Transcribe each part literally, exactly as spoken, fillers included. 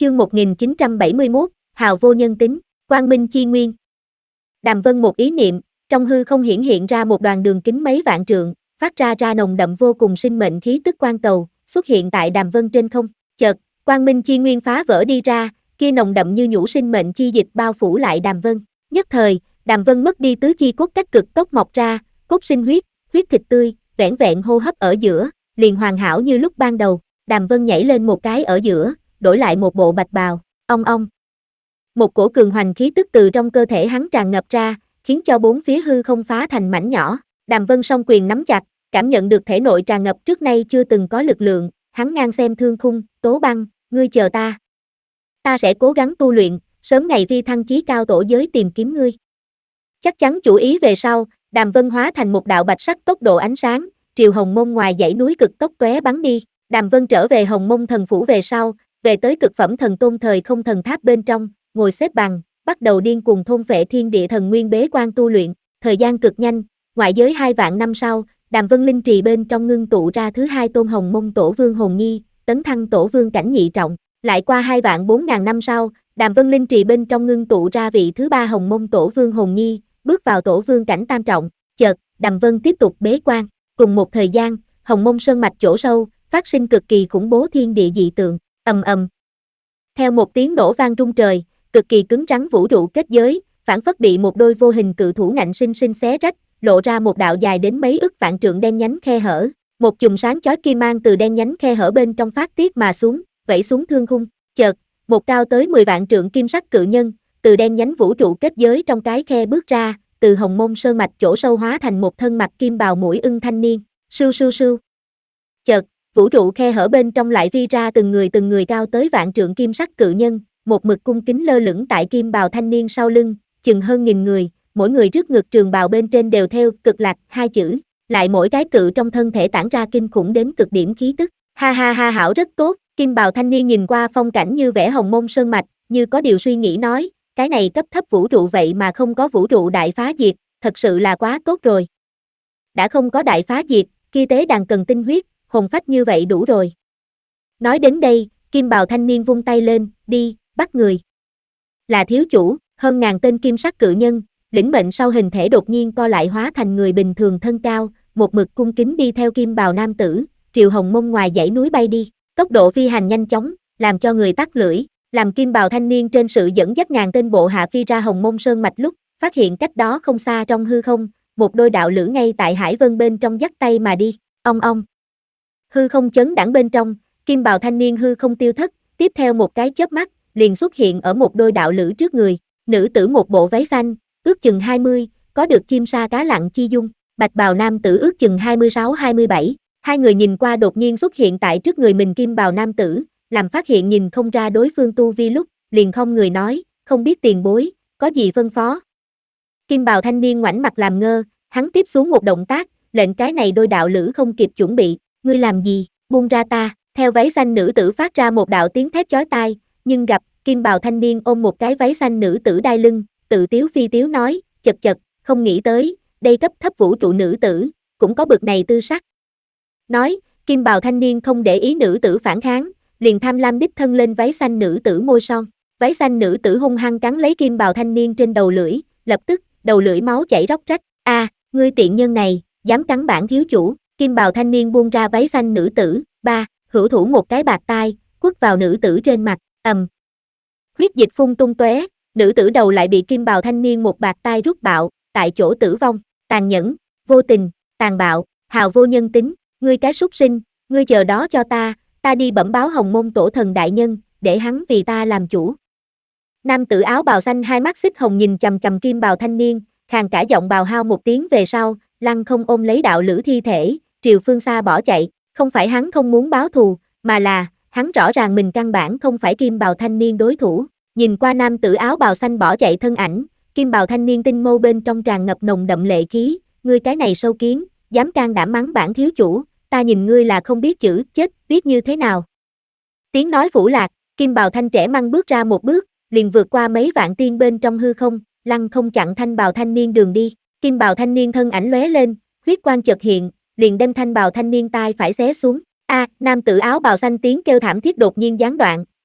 Chương một nghìn chín trăm bảy mươi mốt, hào vô nhân tính, quang minh chi nguyên. Đàm Vân một ý niệm, trong hư không hiển hiện ra một đoàn đường kính mấy vạn trượng, phát ra ra nồng đậm vô cùng sinh mệnh khí tức quang cầu, xuất hiện tại Đàm Vân trên không. Chợt, quang minh chi nguyên phá vỡ đi ra, kia nồng đậm như nhũ sinh mệnh chi dịch bao phủ lại Đàm Vân. Nhất thời, Đàm Vân mất đi tứ chi cốt cách cực tốc mọc ra, cốt sinh huyết, huyết thịt tươi, vẻn vẹn hô hấp ở giữa, liền hoàn hảo như lúc ban đầu. Đàm Vân nhảy lên một cái ở giữa, đổi lại một bộ bạch bào, ong ong. Một cổ cường hoành khí tức từ trong cơ thể hắn tràn ngập ra, khiến cho bốn phía hư không phá thành mảnh nhỏ. Đàm Vân song quyền nắm chặt, cảm nhận được thể nội tràn ngập trước nay chưa từng có lực lượng, hắn ngang xem thương khung, Tố Băng, ngươi chờ ta. Ta sẽ cố gắng tu luyện, sớm ngày phi thăng chí cao tổ giới tìm kiếm ngươi. Chắc chắn chủ ý về sau, Đàm Vân hóa thành một đạo bạch sắc tốc độ ánh sáng, triều Hồng Mông ngoài dãy núi cực tốc tóe bắn đi. Đàm Vân trở về Hồng Mông thần phủ về sau, về tới cực phẩm thần tôn thời không thần tháp bên trong, ngồi xếp bằng, bắt đầu điên cuồng thôn phệ thiên địa thần nguyên bế quan tu luyện. Thời gian cực nhanh, ngoại giới hai vạn năm sau, Đàm Vân linh trì bên trong ngưng tụ ra thứ hai tôn Hồng Mông tổ vương hồn nghi, tấn thăng tổ vương cảnh nhị trọng. Lại qua hai vạn bốn ngàn năm sau, Đàm Vân linh trì bên trong ngưng tụ ra vị thứ ba Hồng Mông tổ vương hồn nghi, bước vào tổ vương cảnh tam trọng. Chợt, Đàm Vân tiếp tục bế quan. Cùng một thời gian, Hồng Mông sơn mạch chỗ sâu, phát sinh cực kỳ khủng bố thiên địa dị tượng, ầm ầm. Theo một tiếng nổ vang rung trời, cực kỳ cứng rắn vũ trụ kết giới, phản phất bị một đôi vô hình cự thủ ngạnh sinh sinh xé rách, lộ ra một đạo dài đến mấy ức vạn trượng đen nhánh khe hở. Một chùm sáng chói kim mang từ đen nhánh khe hở bên trong phát tiết mà xuống, vẩy xuống thương khung. Chợt, một cao tới mười vạn trượng kim sắc cự nhân, từ đen nhánh vũ trụ kết giới trong cái khe bước ra, từ Hồng Mông sơn mạch chỗ sâu hóa thành một thân mặc kim bào mũi ưng thanh niên. Sưu sưu sưu. Chợt, vũ trụ khe hở bên trong lại vi ra từng người từng người cao tới vạn trượng kim sắc cự nhân, một mực cung kính lơ lửng tại kim bào thanh niên sau lưng, chừng hơn nghìn người, mỗi người trước ngực trường bào bên trên đều theo cực lạc hai chữ, lại mỗi cái cự trong thân thể tản ra kinh khủng đến cực điểm khí tức. Ha ha ha, hảo, rất tốt. Kim bào thanh niên nhìn qua phong cảnh như vẽ Hồng Mông sơn mạch, như có điều suy nghĩ nói, cái này cấp thấp vũ trụ vậy mà không có vũ trụ đại phá diệt, thật sự là quá tốt rồi. Đã không có đại phá diệt, kia tế đàn cần tinh huyết, hồn phách như vậy đủ rồi. Nói đến đây, kim bào thanh niên vung tay lên, đi, bắt người. Là thiếu chủ, hơn ngàn tên kim sắc cự nhân, lĩnh mệnh sau hình thể đột nhiên co lại hóa thành người bình thường thân cao, một mực cung kính đi theo kim bào nam tử, triều Hồng Mông ngoài dãy núi bay đi, tốc độ phi hành nhanh chóng, làm cho người tắc lưỡi. Làm kim bào thanh niên trên sự dẫn dắt ngàn tên bộ hạ phi ra Hồng Mông sơn mạch lúc, phát hiện cách đó không xa trong hư không, một đôi đạo lữ ngay tại hải vân bên trong dắt tay mà đi, ong ong. Hư không chấn đãng bên trong, kim bào thanh niên hư không tiêu thất, tiếp theo một cái chớp mắt, liền xuất hiện ở một đôi đạo lữ trước người, nữ tử một bộ váy xanh, ước chừng hai mươi, có được chim sa cá lặng chi dung, bạch bào nam tử ước chừng hai mươi sáu hai mươi bảy, hai người nhìn qua đột nhiên xuất hiện tại trước người mình kim bào nam tử, làm phát hiện nhìn không ra đối phương tu vi lúc, liền không người nói, không biết tiền bối, có gì phân phó. Kim bào thanh niên ngoảnh mặt làm ngơ, hắn tiếp xuống một động tác, lệnh cái này đôi đạo lữ không kịp chuẩn bị, ngươi làm gì, buông ra ta. Theo váy xanh nữ tử phát ra một đạo tiếng thét chói tai, nhưng gặp kim bào thanh niên ôm một cái váy xanh nữ tử đai lưng, tự tiếu phi tiếu nói, chật chật, không nghĩ tới, đây cấp thấp vũ trụ nữ tử, cũng có bực này tư sắc. Nói, kim bào thanh niên không để ý nữ tử phản kháng, liền tham lam đích thân lên váy xanh nữ tử môi son. Váy xanh nữ tử hung hăng cắn lấy kim bào thanh niên trên đầu lưỡi, lập tức, đầu lưỡi máu chảy róc rách. A, à, ngươi tiện nhân này, dám cắn bản thiếu chủ. Kim bào thanh niên buông ra váy xanh nữ tử, ba, hữu thủ một cái bạt tai, quất vào nữ tử trên mặt, ầm. Huyết dịch phun tung tóe, nữ tử đầu lại bị kim bào thanh niên một bạt tai rút bạo, tại chỗ tử vong. Tàn nhẫn, vô tình, tàn bạo, hào vô nhân tính, ngươi cái súc sinh, ngươi chờ đó cho ta, ta đi bẩm báo Hồng Mông tổ thần đại nhân, để hắn vì ta làm chủ. Nam tử áo bào xanh hai mắt xích hồng nhìn chằm chằm kim bào thanh niên, khàn cả giọng bào hao một tiếng về sau, lăng không ôm lấy đạo lữ thi thể, triều phương xa bỏ chạy. Không phải hắn không muốn báo thù, mà là, hắn rõ ràng mình căn bản không phải kim bào thanh niên đối thủ. Nhìn qua nam tử áo bào xanh bỏ chạy thân ảnh, kim bào thanh niên tinh mâu bên trong tràn ngập nồng đậm lệ khí, ngươi cái này sâu kiến, dám can đảm mắng bản thiếu chủ, ta nhìn ngươi là không biết chữ chết viết như thế nào. Tiếng nói phủ lạc, kim bào thanh trẻ măng bước ra một bước, liền vượt qua mấy vạn tiên bên trong hư không, lăng không chặn thanh bào thanh niên đường đi. Kim bào thanh niên thân ảnh lóe lên, huyết quang chợt hiện, liền đem thanh bào thanh niên tai phải xé xuống. A, à, nam tử áo bào xanh tiếng kêu thảm thiết đột nhiên gián đoạn,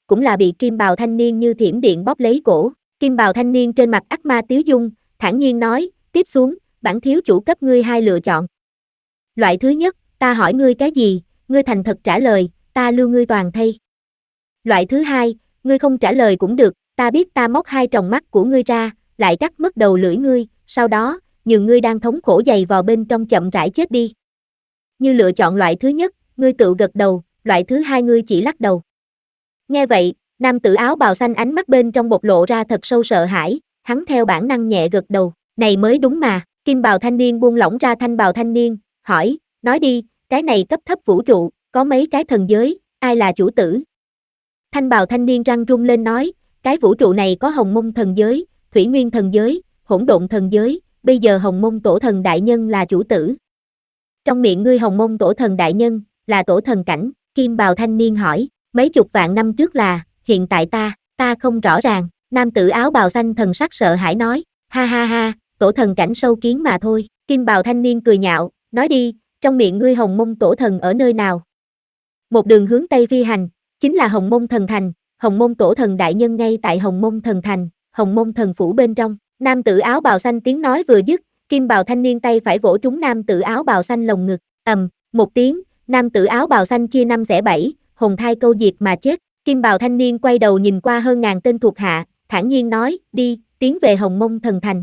cũng là bị kim bào thanh niên như thiểm điện bóp lấy cổ. Kim bào thanh niên trên mặt ác ma tiếu dung, thản nhiên nói, tiếp xuống, bản thiếu chủ cấp ngươi hai lựa chọn. Loại thứ nhất, ta hỏi ngươi cái gì, ngươi thành thật trả lời, ta lưu ngươi toàn thây. Loại thứ hai, ngươi không trả lời cũng được, ta biết ta móc hai tròng mắt của ngươi ra, lại cắt mất đầu lưỡi ngươi, sau đó, nhường ngươi đang thống khổ dày vò bên trong chậm rãi chết đi. Như lựa chọn loại thứ nhất, ngươi tự gật đầu, loại thứ hai ngươi chỉ lắc đầu. Nghe vậy, nam tử áo bào xanh ánh mắt bên trong bộc lộ ra thật sâu sợ hãi, hắn theo bản năng nhẹ gật đầu, này mới đúng mà. Kim bào thanh niên buông lỏng ra thanh bào thanh niên, hỏi, nói đi, cái này cấp thấp vũ trụ, có mấy cái thần giới, ai là chủ tử? Thanh bào thanh niên răng rung lên nói, cái vũ trụ này có hồng mông thần giới, thủy nguyên thần giới, hỗn độn thần giới, bây giờ hồng mông tổ thần đại nhân là chủ tử. Trong miệng ngươi hồng mông tổ thần đại nhân, là tổ thần cảnh, kim bào thanh niên hỏi, mấy chục vạn năm trước là, hiện tại ta, ta không rõ ràng, nam tử áo bào xanh thần sắc sợ hãi nói, ha ha ha, tổ thần cảnh sâu kiến mà thôi, kim bào thanh niên cười nhạo, nói đi, trong miệng ngươi hồng mông tổ thần ở nơi nào? Một đường hướng Tây phi hành, chính là hồng mông thần thành, hồng mông tổ thần đại nhân ngay tại hồng mông thần thành, hồng mông thần phủ bên trong, nam tử áo bào xanh tiếng nói vừa dứt, kim bào thanh niên tay phải vỗ trúng nam tử áo bào xanh lồng ngực, ầm, một tiếng, nam tử áo bào xanh chia năm xẻ bảy, hồn thai câu diệt mà chết, kim bào thanh niên quay đầu nhìn qua hơn ngàn tên thuộc hạ, thản nhiên nói, đi, tiến về hồng mông thần thành.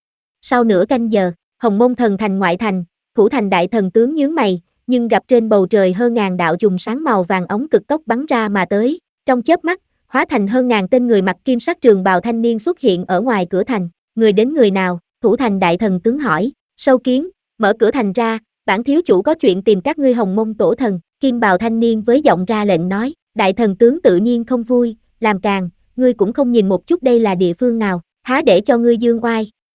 Sau nửa canh giờ, hồng mông thần thành ngoại thành, thủ thành đại thần tướng nhướng mày, nhưng gặp trên bầu trời hơn ngàn đạo trùng sáng màu vàng ống cực tốc bắn ra mà tới, trong chớp mắt, hóa thành hơn ngàn tên người mặc kim sắc trường bào thanh niên xuất hiện ở ngoài cửa thành, người đến người nào, thủ thành đại thần tướng hỏi, sâu kiến, mở cửa thành ra, bản thiếu chủ có chuyện tìm các ngươi hồng mông tổ thần, kim bào thanh niên với giọng ra lệnh nói, đại thần tướng tự nhiên không vui, làm càng, ngươi cũng không nhìn một chút đây là địa phương nào, há để cho ngươi dương oai,